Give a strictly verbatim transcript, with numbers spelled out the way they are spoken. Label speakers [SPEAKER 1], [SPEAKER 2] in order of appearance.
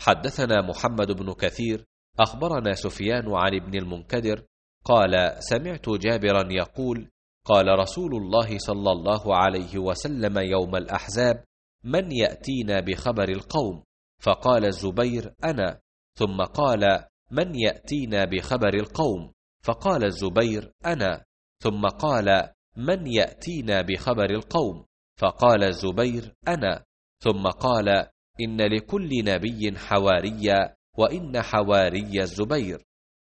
[SPEAKER 1] حدثنا محمد بن كثير أخبرنا سفيان عن ابن المنكدر قال سمعت جابرا يقول قال رسول الله صلى الله عليه وسلم يوم الأحزاب من يأتينا بخبر القوم؟ فقال الزبير أنا. ثم قال من يأتينا بخبر القوم؟ فقال الزبير أنا. ثم قال من يأتينا بخبر القوم؟ فقال الزبير أنا. ثم قال إن لكل نبي حواريا وإن حواري الزبير.